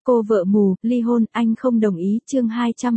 Cô vợ mù, ly hôn, anh không đồng ý, chương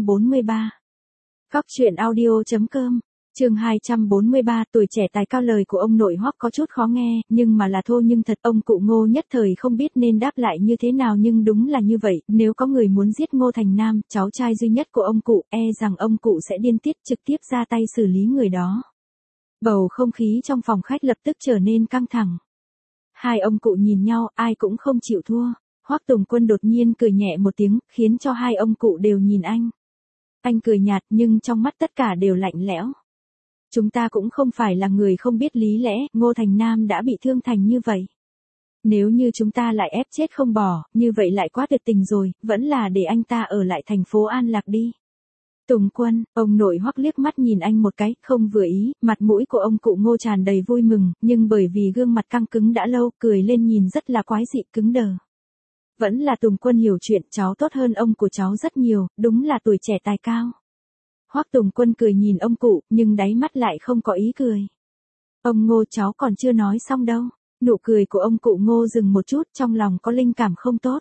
243. Cóc truyện audio.com, chương 243, tuổi trẻ tài cao. Lời của ông nội Hoắc có chút khó nghe, nhưng mà là thô nhưng thật. Ông cụ Ngô nhất thời không biết nên đáp lại như thế nào, nhưng đúng là như vậy, nếu có người muốn giết Ngô Thành Nam, cháu trai duy nhất của ông cụ, rằng ông cụ sẽ điên tiết trực tiếp ra tay xử lý người đó. Bầu không khí trong phòng khách lập tức trở nên căng thẳng. Hai ông cụ nhìn nhau, ai cũng không chịu thua. Hoắc Tùng Quân đột nhiên cười nhẹ một tiếng, khiến cho hai ông cụ đều nhìn anh. Anh cười nhạt nhưng trong mắt tất cả đều lạnh lẽo. Chúng ta cũng không phải là người không biết lý lẽ, Ngô Thành Nam đã bị thương thành như vậy. Nếu như chúng ta lại ép chết không bỏ, như vậy lại quá tuyệt tình rồi, vẫn là để anh ta ở lại thành phố An Lạc đi. Tùng Quân, ông nội Hoắc liếc mắt nhìn anh một cái, không vừa ý, mặt mũi của ông cụ Ngô tràn đầy vui mừng, nhưng bởi vì gương mặt căng cứng đã lâu, cười lên nhìn rất là quái dị cứng đờ. Vẫn là Tùng Quân hiểu chuyện, cháu tốt hơn ông của cháu rất nhiều, đúng là tuổi trẻ tài cao. Hoắc Tùng Quân cười nhìn ông cụ, nhưng đáy mắt lại không có ý cười. Ông Ngô, cháu còn chưa nói xong đâu. Nụ cười của ông cụ Ngô dừng một chút, trong lòng có linh cảm không tốt.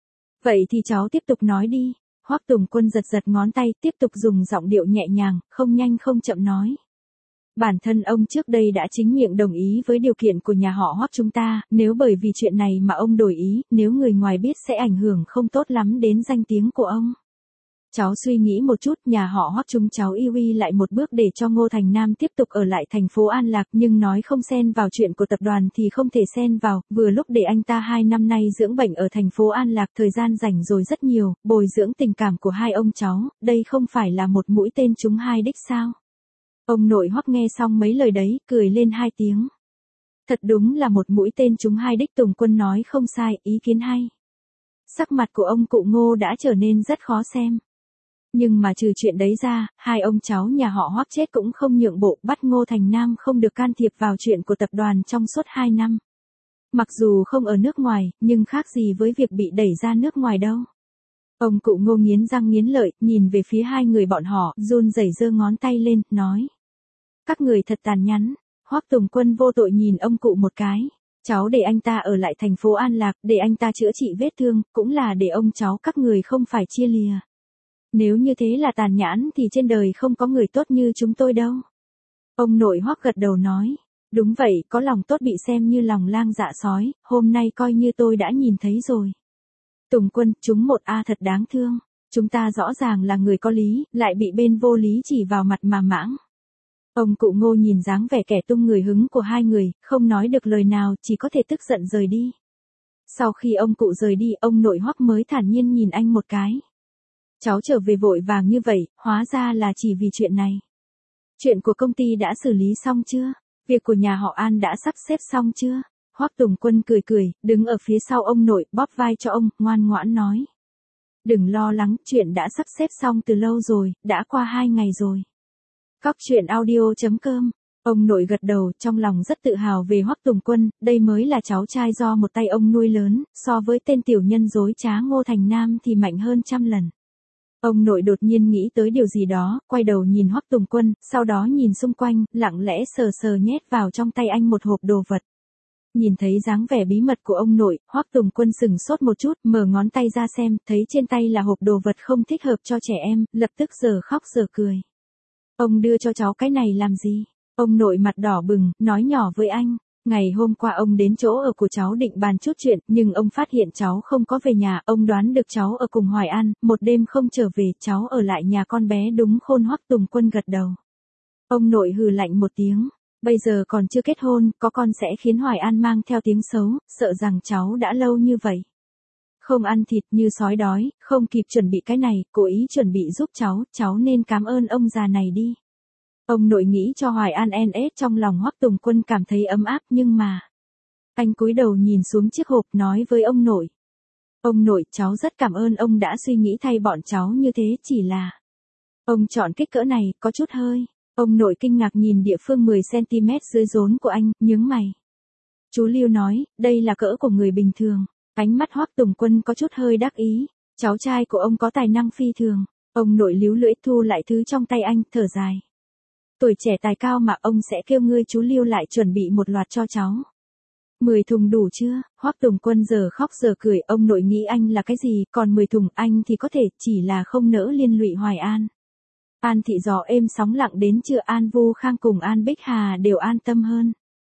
Vậy thì cháu tiếp tục nói đi. Hoắc Tùng Quân giật giật ngón tay, tiếp tục dùng giọng điệu nhẹ nhàng, không nhanh không chậm nói. Bản thân ông trước đây đã chính miệng đồng ý với điều kiện của nhà họ Hoắc chúng ta, nếu bởi vì chuyện này mà ông đổi ý, nếu người ngoài biết sẽ ảnh hưởng không tốt lắm đến danh tiếng của ông. Cháu suy nghĩ một chút, nhà họ Hoắc chúng cháu yêu lại một bước để cho Ngô Thành Nam tiếp tục ở lại thành phố An Lạc, nhưng nói không xen vào chuyện của tập đoàn thì không thể xen vào, vừa lúc để anh ta 2 năm nay dưỡng bệnh ở thành phố An Lạc, thời gian rảnh rồi rất nhiều, bồi dưỡng tình cảm của hai ông cháu, đây không phải là một mũi tên trúng hai đích sao? Ông nội Hoắc nghe xong mấy lời đấy, cười lên 2 tiếng. Thật đúng là một mũi tên trúng hai đích. Tùng Quân nói không sai, ý kiến hay. Sắc mặt của ông cụ Ngô đã trở nên rất khó xem. Nhưng mà trừ chuyện đấy ra, hai ông cháu nhà họ Hoắc chết cũng không nhượng bộ, bắt Ngô Thành Nam không được can thiệp vào chuyện của tập đoàn trong suốt 2 năm. Mặc dù không ở nước ngoài, nhưng khác gì với việc bị đẩy ra nước ngoài đâu. Ông cụ Ngô nghiến răng nghiến lợi, nhìn về phía hai người bọn họ, run rẩy giơ ngón tay lên, nói. Các người thật tàn nhẫn. Hoắc Tùng Quân vô tội nhìn ông cụ một cái. Cháu để anh ta ở lại thành phố An Lạc, để anh ta chữa trị vết thương, cũng là để ông cháu các người không phải chia lìa. Nếu như thế là tàn nhẫn thì trên đời không có người tốt như chúng tôi đâu. Ông nội Hoắc gật đầu nói. Đúng vậy, có lòng tốt bị xem như lòng lang dạ sói, hôm nay coi như tôi đã nhìn thấy rồi. Tùng Quân, chúng một thật đáng thương. Chúng ta rõ ràng là người có lý, lại bị bên vô lý chỉ vào mặt mà mãng. Ông cụ Ngô nhìn dáng vẻ kẻ tung người hứng của hai người, không nói được lời nào, chỉ có thể tức giận rời đi. Sau khi ông cụ rời đi, ông nội Hoắc mới thản nhiên nhìn anh một cái. Cháu trở về vội vàng như vậy, hóa ra là chỉ vì chuyện này. Chuyện của công ty đã xử lý xong chưa? Việc của nhà họ An đã sắp xếp xong chưa? Hoắc Tùng Quân cười cười, đứng ở phía sau ông nội, bóp vai cho ông, ngoan ngoãn nói. Đừng lo lắng, chuyện đã sắp xếp xong từ lâu rồi, đã qua 2 ngày rồi. Cóc truyện audio.com. Ông nội gật đầu, trong lòng rất tự hào về Hoắc Tùng Quân, đây mới là cháu trai do một tay ông nuôi lớn, so với tên tiểu nhân dối trá Ngô Thành Nam thì mạnh hơn trăm lần. Ông nội đột nhiên nghĩ tới điều gì đó, quay đầu nhìn Hoắc Tùng Quân, sau đó nhìn xung quanh, lặng lẽ sờ sờ nhét vào trong tay anh một hộp đồ vật. Nhìn thấy dáng vẻ bí mật của ông nội, Hoắc Tùng Quân sừng sốt một chút, mở ngón tay ra xem, thấy trên tay là hộp đồ vật không thích hợp cho trẻ em, lập tức giờ khóc giờ cười. Ông đưa cho cháu cái này làm gì? Ông nội mặt đỏ bừng, nói nhỏ với anh. Ngày hôm qua ông đến chỗ ở của cháu định bàn chút chuyện, nhưng ông phát hiện cháu không có về nhà, ông đoán được cháu ở cùng Hoài An, một đêm không trở về, cháu ở lại nhà con bé đúng khôn. Hoắc Tùng Quân gật đầu. Ông nội hừ lạnh một tiếng. Bây giờ còn chưa kết hôn, có con sẽ khiến Hoài An mang theo tiếng xấu, sợ rằng cháu đã lâu như vậy. Không ăn thịt như sói đói, không kịp chuẩn bị cái này, cố ý chuẩn bị giúp cháu nên cảm ơn ông già này đi. Ông nội nghĩ cho Hoài An trong lòng Hoắc Tùng Quân cảm thấy ấm áp nhưng mà. Anh cúi đầu nhìn xuống chiếc hộp nói với ông nội. Ông nội, cháu rất cảm ơn ông đã suy nghĩ thay bọn cháu như thế, chỉ là. Ông chọn kích cỡ này, có chút hơi. Ông nội kinh ngạc nhìn địa phương 10cm dưới rốn của anh, nhướng mày. Chú Lưu nói, đây là cỡ của người bình thường. Ánh mắt Hoắc Tùng Quân có chút hơi đắc ý. Cháu trai của ông có tài năng phi thường. Ông nội líu lưỡi thu lại thứ trong tay anh, thở dài. Tuổi trẻ tài cao mà ông sẽ kêu ngươi chú Lưu lại chuẩn bị một loạt cho cháu. 10 thùng đủ chưa? Hoắc Tùng Quân giờ khóc giờ cười, ông nội nghĩ anh là cái gì, còn 10 thùng anh thì có thể, chỉ là không nỡ liên lụy Hoài An. An Thị gió êm sóng lặng đến trưa, An Vu Khang cùng An Bích Hà đều an tâm hơn.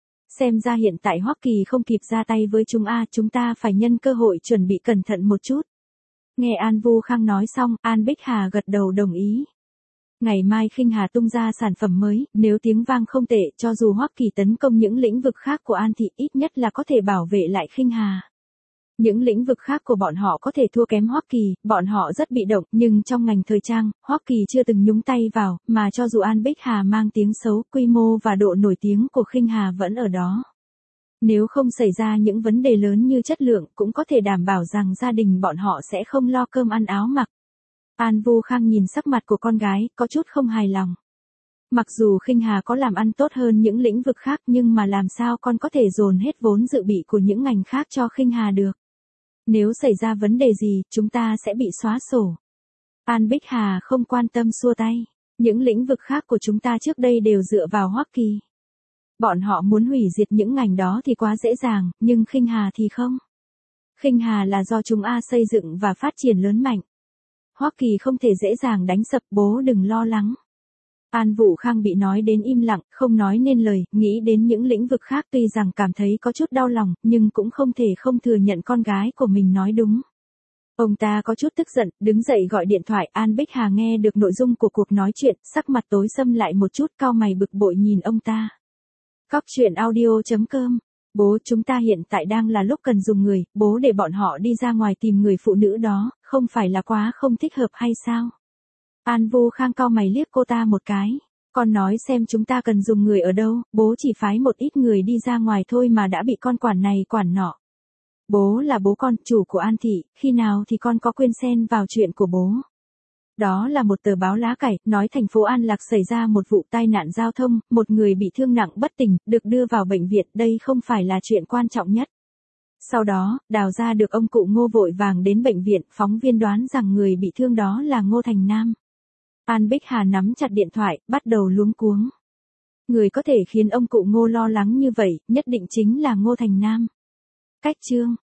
Xem ra hiện tại Hoắc Kỳ không kịp ra tay với chúng ta phải nhân cơ hội chuẩn bị cẩn thận một chút. Nghe An Vu Khang nói xong, An Bích Hà gật đầu đồng ý. Ngày mai Khinh Hà tung ra sản phẩm mới, nếu tiếng vang không tệ, cho dù Hoắc Kỳ tấn công những lĩnh vực khác của An Thị, ít nhất là có thể bảo vệ lại Khinh Hà. Những lĩnh vực khác của bọn họ có thể thua kém Hoắc Kỳ, bọn họ rất bị động, nhưng trong ngành thời trang, Hoắc Kỳ chưa từng nhúng tay vào, mà cho dù An Bích Hà mang tiếng xấu, quy mô và độ nổi tiếng của Khinh Hà vẫn ở đó. Nếu không xảy ra những vấn đề lớn như chất lượng, cũng có thể đảm bảo rằng gia đình bọn họ sẽ không lo cơm ăn áo mặc. An Vu Khang nhìn sắc mặt của con gái, có chút không hài lòng. Mặc dù Khinh Hà có làm ăn tốt hơn những lĩnh vực khác, nhưng mà làm sao con có thể dồn hết vốn dự bị của những ngành khác cho Khinh Hà được. Nếu xảy ra vấn đề gì, chúng ta sẽ bị xóa sổ. An Bích Hà không quan tâm xua tay. Những lĩnh vực khác của chúng ta trước đây đều dựa vào Hoắc Kỳ. Bọn họ muốn hủy diệt những ngành đó thì quá dễ dàng, nhưng Khinh Hà thì không. Khinh Hà là do chúng ta xây dựng và phát triển lớn mạnh. Hoắc Kỳ không thể dễ dàng đánh sập, bố đừng lo lắng. An Vũ Khang bị nói đến im lặng, không nói nên lời, nghĩ đến những lĩnh vực khác, tuy rằng cảm thấy có chút đau lòng, nhưng cũng không thể không thừa nhận con gái của mình nói đúng. Ông ta có chút tức giận, đứng dậy gọi điện thoại. An Bích Hà nghe được nội dung của cuộc nói chuyện, sắc mặt tối sầm lại một chút, cau mày bực bội nhìn ông ta. Cóc truyện audio.com. Bố, chúng ta hiện tại đang là lúc cần dùng người, bố để bọn họ đi ra ngoài tìm người phụ nữ đó, không phải là quá không thích hợp hay sao? An Vu Khang cau mày liếc cô ta một cái. Con nói xem chúng ta cần dùng người ở đâu, bố chỉ phái một ít người đi ra ngoài thôi mà đã bị con quản này quản nọ. Bố là bố con, chủ của An Thị, khi nào thì con có quyền xen vào chuyện của bố. Đó là một tờ báo lá cải, nói thành phố An Lạc xảy ra một vụ tai nạn giao thông, một người bị thương nặng bất tỉnh, được đưa vào bệnh viện, đây không phải là chuyện quan trọng nhất. Sau đó, đào ra được ông cụ Ngô vội vàng đến bệnh viện, phóng viên đoán rằng người bị thương đó là Ngô Thành Nam. An Bích Hà nắm chặt điện thoại, bắt đầu luống cuống. Người có thể khiến ông cụ Ngô lo lắng như vậy, nhất định chính là Ngô Thành Nam. Cách chương